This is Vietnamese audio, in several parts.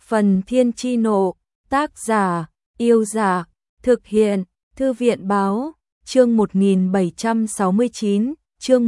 Phần Thiên Chi Nộ, tác giả, Yêu Giả, thực hiện, Thư viện Báo, chương 1769, chương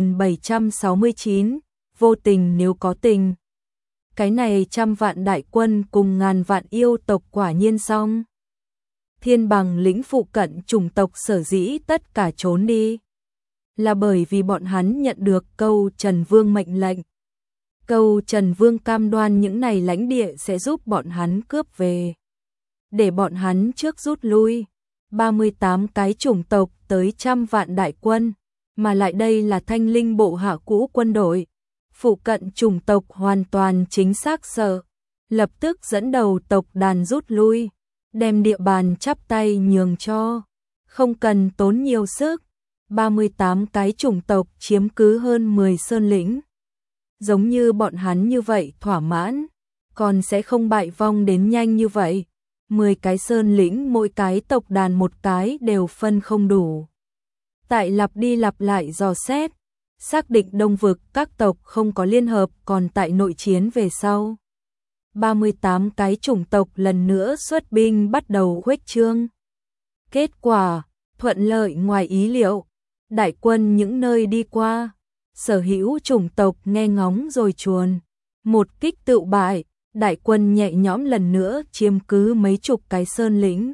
1769, vô tình nếu có tình. Cái này 100 vạn đại quân cùng ngàn vạn yêu tộc quả nhiên xong. Thiên Bằng lĩnh phụ cận chủng tộc sở dĩ tất cả trốn đi, là bởi vì bọn hắn nhận được Câu Trần Vương mệnh lệnh. Câu Trần Vương cam đoan những này lãnh địa sẽ giúp bọn hắn cướp về, để bọn hắn trước rút lui. 38 cái chủng tộc tới 100 vạn đại quân, mà lại đây là Thanh Linh bộ hạ cũ quân đội. Phụ cận chủng tộc hoàn toàn chính xác sợ, lập tức dẫn đầu tộc đàn rút lui, đem địa bàn chắp tay nhường cho, không cần tốn nhiều sức. 38 cái chủng tộc chiếm cứ hơn 10 sơn lĩnh. Giống như bọn hắn như vậy thỏa mãn, còn sẽ không bại vong đến nhanh như vậy. 10 cái sơn lĩnh mỗi cái tộc đàn một cái đều phân không đủ. Tại lặp đi lặp lại dò xét, xác định đông vực các tộc không có liên hợp còn tại nội chiến về sau. 38 cái chủng tộc lần nữa xuất binh bắt đầu khuếch trương. Kết quả, thuận lợi ngoài ý liệu, đại quân những nơi đi qua, sở hữu chủng tộc nghe ngóng rồi chuồn. Một kích tự bại, đại quân nhẹ nhõm lần nữa chiếm cứ mấy chục cái sơn lĩnh.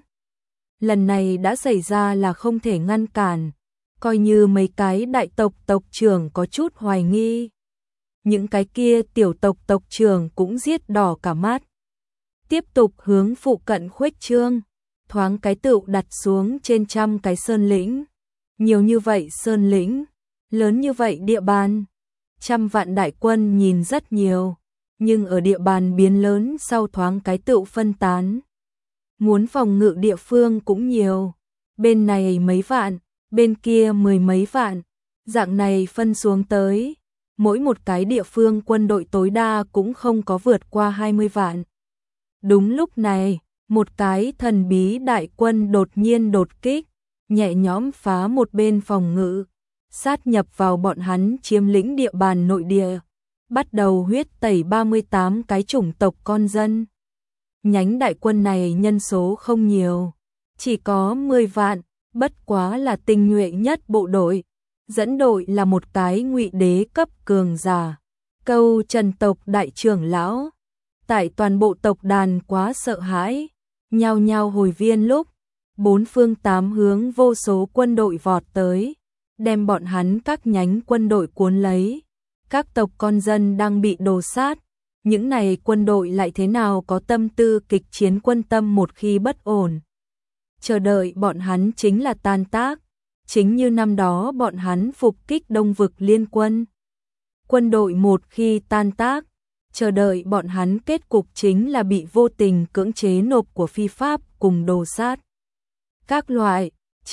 Lần này đã xảy ra là không thể ngăn cản, coi như mấy cái đại tộc tộc trưởng có chút hoài nghi. Những cái kia tiểu tộc tộc trưởng cũng giết đỏ cả mắt. Tiếp tục hướng phụ cận khuếch trương, thoáng cái tựu đặt xuống trên 100 cái sơn lĩnh. Nhiều như vậy sơn lĩnh, lớn như vậy địa bàn. 100 vạn đại quân nhìn rất nhiều, nhưng ở địa bàn biến lớn sau thoáng cái tựu phân tán. Muốn phòng ngự địa phương cũng nhiều, bên này mấy vạn, bên kia 10 mấy vạn, dạng này phân xuống tới, mỗi một cái địa phương quân đội tối đa cũng không có vượt qua 20 vạn. Đúng lúc này, một cái thần bí đại quân đột nhiên đột kích, nhẹ nhõm phá một bên phòng ngự, sát nhập vào bọn hắn chiếm lĩnh địa bàn nội địa, bắt đầu huyết tẩy 38 cái chủng tộc con dân. Nhánh đại quân này nhân số không nhiều, chỉ có 10 vạn, bất quá là tinh nhuệ nhất bộ đội, dẫn đội là một cái ngụy đế cấp cường giả, Câu Trần tộc đại trưởng lão. Tại toàn bộ tộc đàn quá sợ hãi, nhao nhao hồi viên lúc, bốn phương tám hướng vô số quân đội vọt tới, đem bọn hắn các nhánh quân đội cuốn lấy. Các tộc con dân đang bị đồ sát, những này quân đội lại thế nào có tâm tư kịch chiến quân tâm một khi bất ổn. Chờ đợi bọn hắn chính là tan tác, chính như năm đó bọn hắn phục kích Đông vực liên quân. Quân đội một khi tan tác, chờ đợi bọn hắn kết cục chính là bị vô tình cưỡng chế nộp của phi pháp cùng đồ sát. Các loại,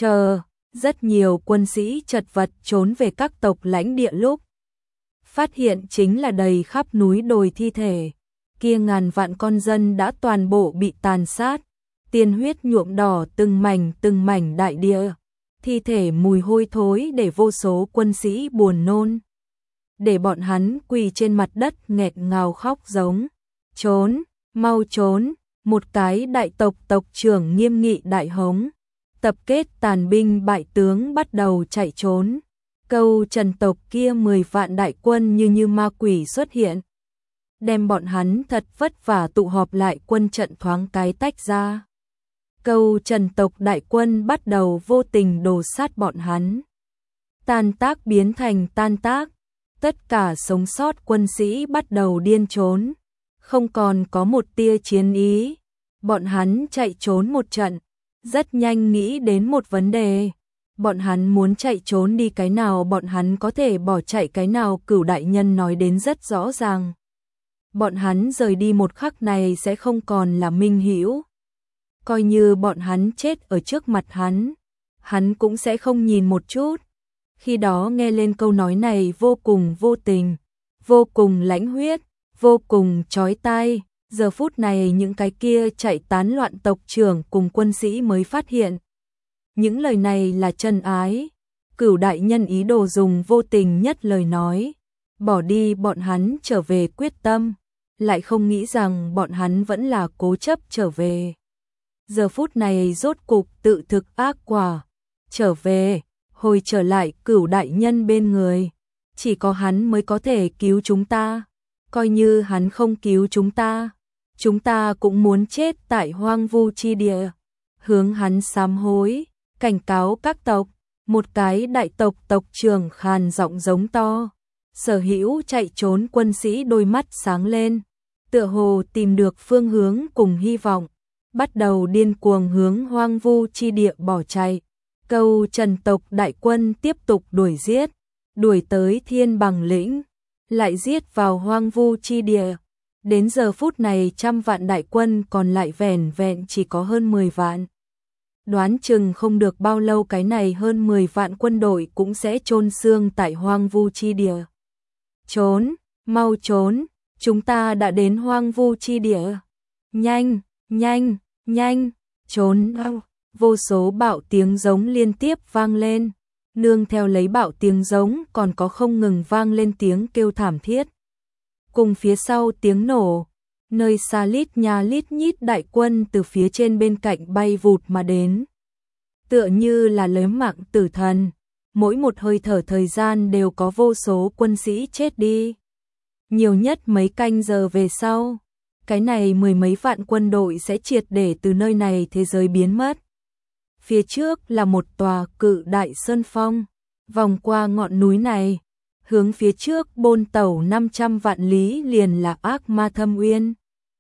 rất nhiều quân sĩ chật vật trốn về các tộc lãnh địa lúc. Phát hiện chính là đầy khắp núi đồi thi thể, kia ngàn vạn con dân đã toàn bộ bị tàn sát, tiên huyết nhuộm đỏ từng mảnh đại địa, thi thể mùi hôi thối để vô số quân sĩ buồn nôn. Để bọn hắn quỳ trên mặt đất nghẹt ngào khóc giống, trốn, mau trốn, một cái đại tộc tộc trưởng nghiêm nghị đại hống, tập kết tàn binh bại tướng bắt đầu chạy trốn. Câu Trần tộc kia 10 vạn đại quân như ma quỷ xuất hiện, đem bọn hắn thật vất vả tụ họp lại quân trận thoáng cái tách ra. Câu Trần tộc đại quân bắt đầu vô tình đồ sát bọn hắn. Tan tác biến thành tan tác, tất cả sống sót quân sĩ bắt đầu điên trốn, không còn có một tia chiến ý. Bọn hắn chạy trốn một trận, rất nhanh nghĩ đến một vấn đề. Bọn hắn muốn chạy trốn đi cái nào bọn hắn có thể bỏ chạy cái nào, Cửu đại nhân nói đến rất rõ ràng. Bọn hắn rời đi một khắc này sẽ không còn là minh hữu. Coi như bọn hắn chết ở trước mặt hắn cũng sẽ không nhìn một chút. Khi đó nghe lên câu nói này vô cùng vô tình, vô cùng lãnh huyết, vô cùng chói tai. Giờ phút này những cái kia chạy tán loạn tộc trưởng cùng quân sĩ mới phát hiện. Những lời này là chân ái. Cửu đại nhân ý đồ dùng vô tình nhất lời nói, bỏ đi bọn hắn trở về quyết tâm, lại không nghĩ rằng bọn hắn vẫn là cố chấp trở về. Giờ phút này rốt cục tự thực ác quả, trở về, hồi trở lại Cửu đại nhân bên người. Chỉ có hắn mới có thể cứu chúng ta, coi như hắn không cứu chúng ta cũng muốn chết tại hoang vu chi địa. Hướng hắn sám hối, cảnh cáo các tộc, một cái đại tộc tộc trưởng khàn giọng giống to. Sở hữu chạy trốn quân sĩ đôi mắt sáng lên, tựa hồ tìm được phương hướng cùng hy vọng, bắt đầu điên cuồng hướng hoang vu chi địa bỏ chạy. Câu Trần tộc đại quân tiếp tục đuổi giết, đuổi tới Thiên Bằng lĩnh, lại giết vào hoang vu chi địa. Đến giờ phút này 100 vạn đại quân còn lại vẻn vẹn chỉ có hơn 10 vạn. Đoán chừng không được bao lâu cái này hơn 10 vạn quân đội cũng sẽ chôn xương tại hoang vu chi địa. Trốn, mau trốn, chúng ta đã đến hoang vu chi địa. Nhanh, nhanh, nhanh, trốn. Vô số bạo tiếng giống liên tiếp vang lên, nương theo lấy bạo tiếng giống còn có không ngừng vang lên tiếng kêu thảm thiết. Cùng phía sau tiếng nổ, nơi xa lít nhà lít nhít đại quân từ phía trên bên cạnh bay vụt mà đến. Tựa như là lấy mạng tử thần, mỗi một hơi thở thời gian đều có vô số quân sĩ chết đi. Nhiều nhất mấy canh giờ về sau, cái này mười mấy vạn quân đội sẽ triệt để từ nơi này thế giới biến mất. Phía trước là một tòa cự đại sơn phong, vòng qua ngọn núi này, hướng phía trước bôn tẩu 500 vạn lý liền là Ác Ma Thâm Uyên.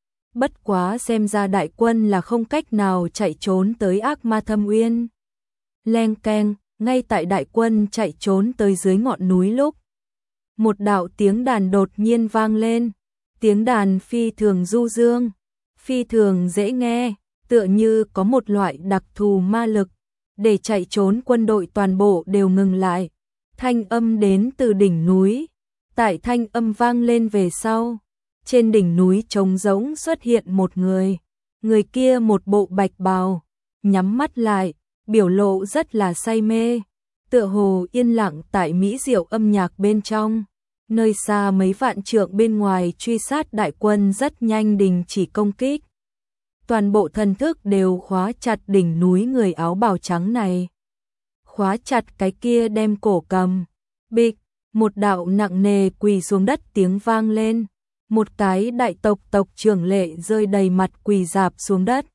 Bất quá xem ra đại quân là không cách nào chạy trốn tới Ác Ma Thâm Uyên. Leng keng, ngay tại đại quân chạy trốn tới dưới ngọn núi lúc, một đạo tiếng đàn đột nhiên vang lên, tiếng đàn phi thường du dương, phi thường dễ nghe, tựa như có một loại đặc thù ma lực, để chạy trốn quân đội toàn bộ đều ngừng lại. Thanh âm đến từ đỉnh núi, tại thanh âm vang lên về sau, trên đỉnh núi trống rỗng xuất hiện một người kia một bộ bạch bào, nhắm mắt lại, biểu lộ rất là say mê, tựa hồ yên lặng tại mỹ diệu âm nhạc bên trong. Nơi xa mấy vạn trượng bên ngoài truy sát đại quân rất nhanh đình chỉ công kích. Toàn bộ thần thức đều khóa chặt đỉnh núi người áo bào trắng này. Khóa chặt cái kia đem cổ cầm. Bịch, một đạo nặng nề quỳ xuống đất tiếng vang lên. Một cái đại tộc tộc trưởng lệ rơi đầy mặt quỳ rạp xuống đất.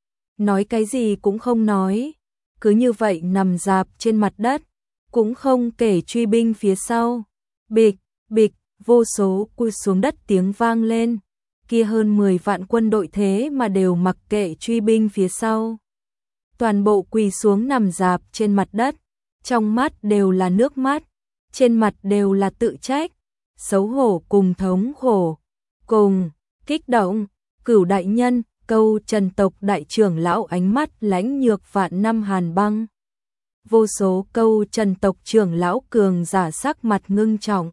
Nói cái gì cũng không nói. Cứ như vậy nằm rạp trên mặt đất. Cũng không kể truy binh phía sau. Bịch, bịch, vô số cúi xuống đất tiếng vang lên. Kia hơn 10 vạn quân đội thế mà đều mặc kệ truy binh phía sau. Toàn bộ quỳ xuống nằm rạp trên mặt đất, trong mắt đều là nước mắt, trên mặt đều là tự trách, xấu hổ cùng thống khổ, cùng kích động. Cửu đại nhân, Câu Trần tộc đại trưởng lão ánh mắt lãnh nhược vạn năm hàn băng. Vô số Câu Trần tộc trưởng lão cường giả sắc mặt ngưng trọng,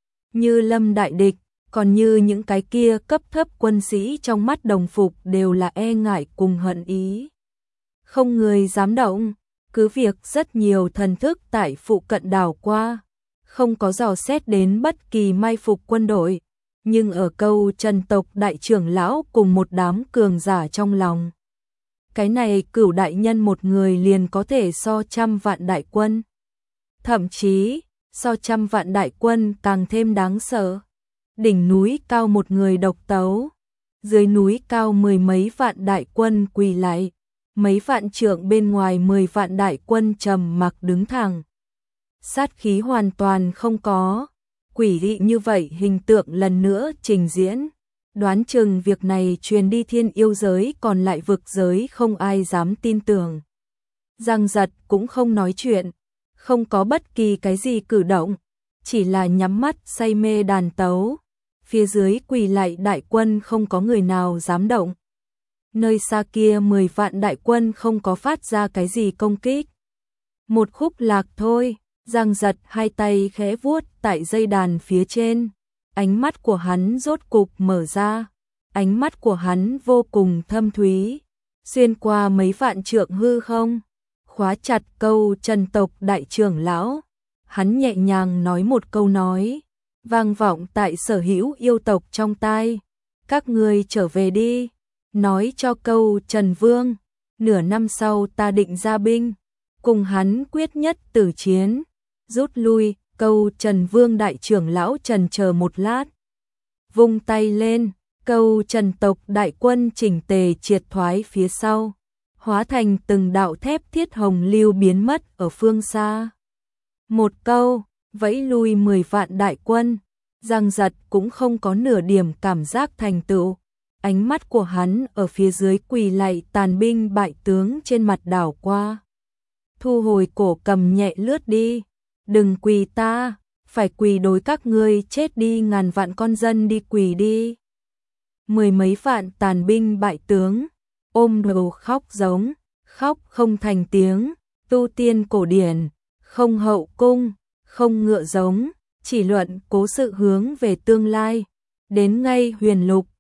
như lâm đại địch. Còn như những cái kia cấp thấp quân sĩ trong mắt đồng phục đều là e ngại cùng hận ý. Không người dám động, cứ việc rất nhiều thần thức tại phụ cận đảo qua, không có dò xét đến bất kỳ mai phục quân đội, nhưng ở Câu Trần tộc đại trưởng lão cùng một đám cường giả trong lòng. Cái này Cửu đại nhân một người liền có thể so 100 vạn đại quân. Thậm chí, so 100 vạn đại quân càng thêm đáng sợ. Đỉnh núi cao một người độc tấu, dưới núi cao mười mấy vạn đại quân quỳ lại, mấy vạn trượng bên ngoài 10 vạn đại quân trầm mặc đứng thẳng. Sát khí hoàn toàn không có, quỷ dị như vậy hình tượng lần nữa trình diễn. Đoán chừng việc này truyền đi thiên yêu giới còn lại vực giới không ai dám tin tưởng. Giang Giật cũng không nói chuyện, không có bất kỳ cái gì cử động, chỉ là nhắm mắt say mê đàn tấu. Phía dưới quỳ lại đại quân không có người nào dám động. Nơi xa kia 10 vạn đại quân không có phát ra cái gì công kích. Một khúc lạc thôi, Giang Giật hai tay khẽ vuốt tại dây đàn phía trên. Ánh mắt của hắn rốt cục mở ra. Ánh mắt của hắn vô cùng thâm thúy, xuyên qua mấy vạn trượng hư không, khóa chặt Câu Trần tộc đại trưởng lão. Hắn nhẹ nhàng nói một câu nói, vang vọng tại sở hữu yêu tộc trong tai. các ngươi trở về đi, nói cho Câu Trần Vương, nửa năm sau ta định ra binh, cùng hắn quyết nhất tử chiến, rút lui. Câu Trần Vương đại trưởng lão trần chờ một lát, vung tay lên, Câu Trần tộc đại quân chỉnh tề triệt thoái phía sau, hóa thành từng đạo thép thiết hồng lưu biến mất ở phương xa. Một câu, vẫy lui 10 vạn đại quân, Giang Giật cũng không có nửa điểm cảm giác thành tựu. Ánh mắt của hắn ở phía dưới quỳ lạy tàn binh bại tướng trên mặt đảo qua. Thu hồi cổ cầm nhẹ lướt đi, đừng quỳ ta, phải quỳ đối các ngươi chết đi, ngàn vạn con dân đi quỳ đi. 10 mấy vạn tàn binh bại tướng, ôm đầu khóc giống, khóc không thành tiếng, tu tiên cổ điển, không hậu cung, không ngựa giống, chỉ luận cố sự hướng về tương lai. Đến ngay Huyền Lục,